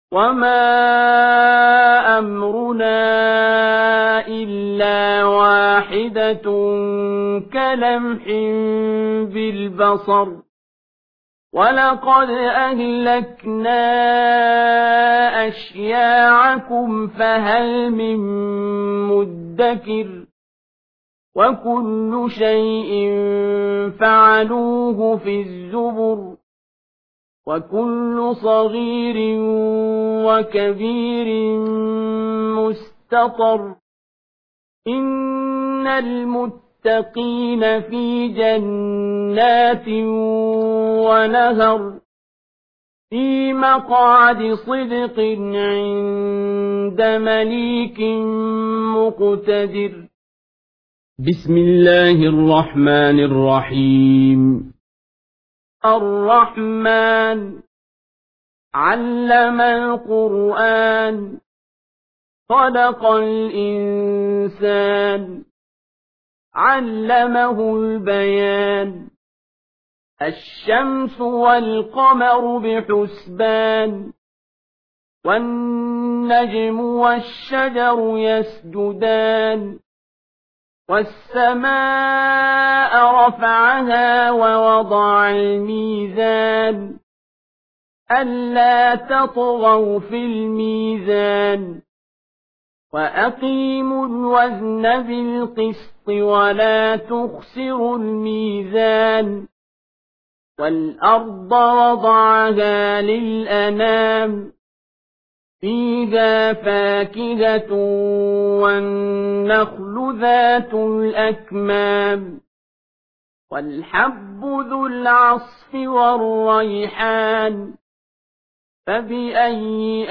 وما أمرنا إلا واحدة كلمح بالبصر ولقد أهلكنا أشياعكم فهل من مدكر وكل شيء فعلوه في الزبر وكل صغير وكبير مستطر إن المتقين في جنات ونهر في مقعد صدق عند مليك مقتدر بسم الله الرحمن الرحيم الرحمن علم القرآن خلق الإنسان علمه البيان الشمس والقمر بحسبان والنجم والشجر يسجدان والسماء رفعها ووضع الميزان ألا تطغوا في الميزان وأقيموا الوزن بالقسط ولا تخسروا الميزان والأرض وضعها للأنام فيها فاكهة والنخل ذات الأكمام والحب ذو العصف والريحان فبأي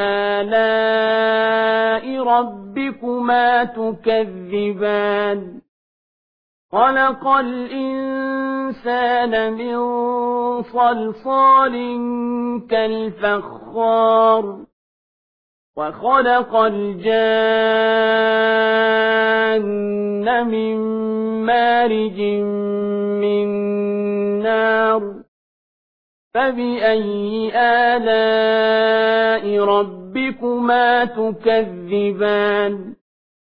آلاء ربكما تكذبان خلق الإنسان من صلصال كالفخار وخلق الجان من مارج من نار فبأي آلاء ربكما تكذبان